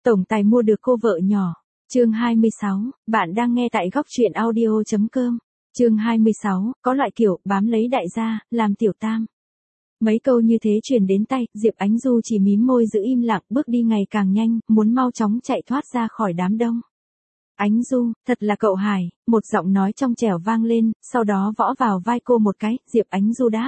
Tổng tài mua được cô vợ nhỏ. Chương 26, bạn đang nghe tại góc truyện audio.com. Chương 26, có loại kiểu bám lấy đại gia, làm tiểu tam. Mấy câu như thế truyền đến tay, Diệp Ánh Du chỉ mím môi giữ im lặng, bước đi ngày càng nhanh, muốn mau chóng chạy thoát ra khỏi đám đông. Ánh Du, thật là cậu Hải, một giọng nói trong trẻo vang lên, sau đó võ vào vai cô một cái, Diệp Ánh Du đáp.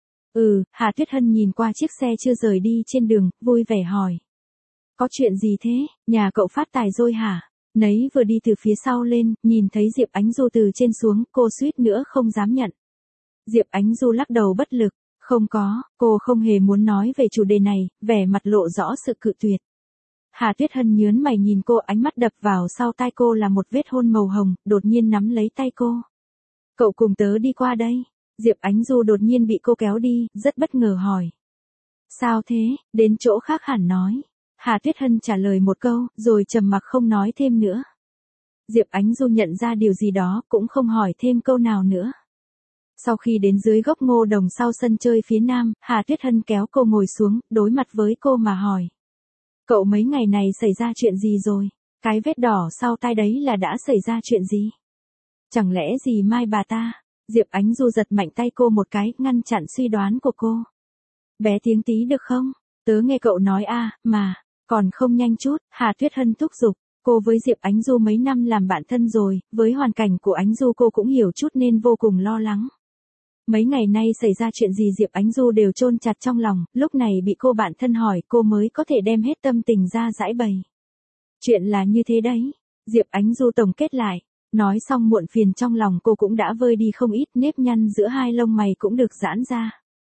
Hà Tuyết Hân nhìn qua chiếc xe chưa rời đi trên đường, vui vẻ hỏi. Có chuyện gì thế, nhà cậu phát tài rồi hả? Nấy vừa đi từ phía sau lên, nhìn thấy Diệp Ánh Du từ trên xuống, cô suýt nữa không dám nhận. Diệp Ánh Du lắc đầu bất lực, không có, cô không hề muốn nói về chủ đề này, vẻ mặt lộ rõ sự cự tuyệt. Hà Tuyết Hân nhớn mày nhìn cô, ánh mắt đập vào sau tai cô là một vết hôn màu hồng, đột nhiên nắm lấy tay cô. Cậu cùng tớ đi qua đây. Diệp Ánh Du đột nhiên bị cô kéo đi, rất bất ngờ hỏi. Sao thế, đến chỗ khác hẳn nói. Hà Tuyết Hân trả lời một câu, rồi trầm mặc không nói thêm nữa. Diệp Ánh Du nhận ra điều gì đó, cũng không hỏi thêm câu nào nữa. Sau khi đến dưới gốc ngô đồng sau sân chơi phía nam, Hà Tuyết Hân kéo cô ngồi xuống, đối mặt với cô mà hỏi. Cậu mấy ngày này xảy ra chuyện gì rồi? Cái vết đỏ sau tai đấy là đã xảy ra chuyện gì? Chẳng lẽ gì mai bà ta? Diệp Ánh Du giật mạnh tay cô một cái, ngăn chặn suy đoán của cô. Bé tiếng tí được không? Tớ nghe cậu nói mà, còn không nhanh chút, Hà Tuyết Hân thúc giục. Cô với Diệp Ánh Du mấy năm làm bạn thân rồi, với hoàn cảnh của Ánh Du cô cũng hiểu chút nên vô cùng lo lắng. Mấy ngày nay xảy ra chuyện gì Diệp Ánh Du đều chôn chặt trong lòng, lúc này bị cô bạn thân hỏi cô mới có thể đem hết tâm tình ra giải bày. Chuyện là như thế đấy, Diệp Ánh Du tổng kết lại. Nói xong muộn phiền trong lòng cô cũng đã vơi đi không ít, nếp nhăn giữa hai lông mày cũng được giãn ra.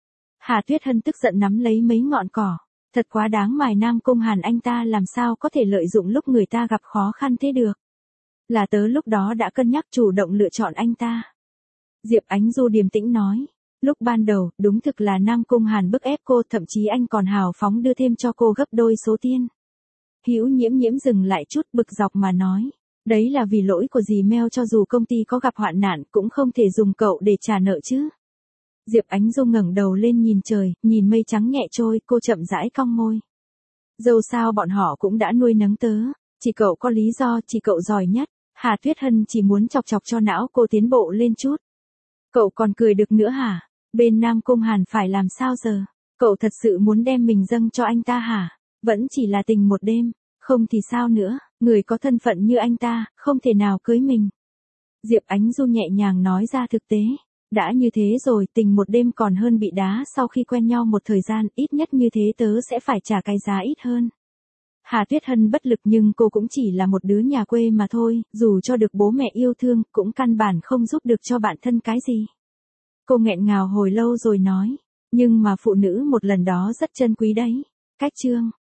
Hà Tuyết Hân tức giận nắm lấy mấy ngọn cỏ. Thật quá đáng, mài Nam Cung Hàn anh ta làm sao có thể lợi dụng lúc người ta gặp khó khăn thế được. Là tớ lúc đó đã cân nhắc chủ động lựa chọn anh ta. Diệp Ánh Du điềm tĩnh nói. Lúc ban đầu, đúng thực là Nam Cung Hàn bức ép cô, thậm chí anh còn hào phóng đưa thêm cho cô gấp đôi số tiền. Hữu Nhiễm Nhiễm dừng lại chút, bực dọc mà nói. Đấy là vì lỗi của dì Mel, cho dù công ty có gặp hoạn nạn cũng không thể dùng cậu để trả nợ chứ. Diệp Ánh Du ngẩng đầu lên nhìn trời, nhìn mây trắng nhẹ trôi, cô chậm rãi cong môi. Dẫu sao bọn họ cũng đã nuôi nấng tớ, chỉ cậu có lý do, chỉ cậu giỏi nhất. Hà Tuyết Hân chỉ muốn chọc chọc cho não cô tiến bộ lên chút. Cậu còn cười được nữa hả? Bên Nam Cung Hàn phải làm sao giờ? Cậu thật sự muốn đem mình dâng cho anh ta hả? Vẫn chỉ là tình một đêm, không thì sao nữa, người có thân phận như anh ta, không thể nào cưới mình. Diệp Ánh Du nhẹ nhàng nói ra thực tế. Đã như thế rồi, tình một đêm còn hơn bị đá sau khi quen nhau một thời gian, ít nhất như thế tớ sẽ phải trả cái giá ít hơn. Hà Tuyết Hân bất lực nhưng cô cũng chỉ là một đứa nhà quê mà thôi, dù cho được bố mẹ yêu thương, cũng căn bản không giúp được cho bản thân cái gì. Cô nghẹn ngào hồi lâu rồi nói, nhưng mà phụ nữ một lần đó rất trân quý đấy. Cách chương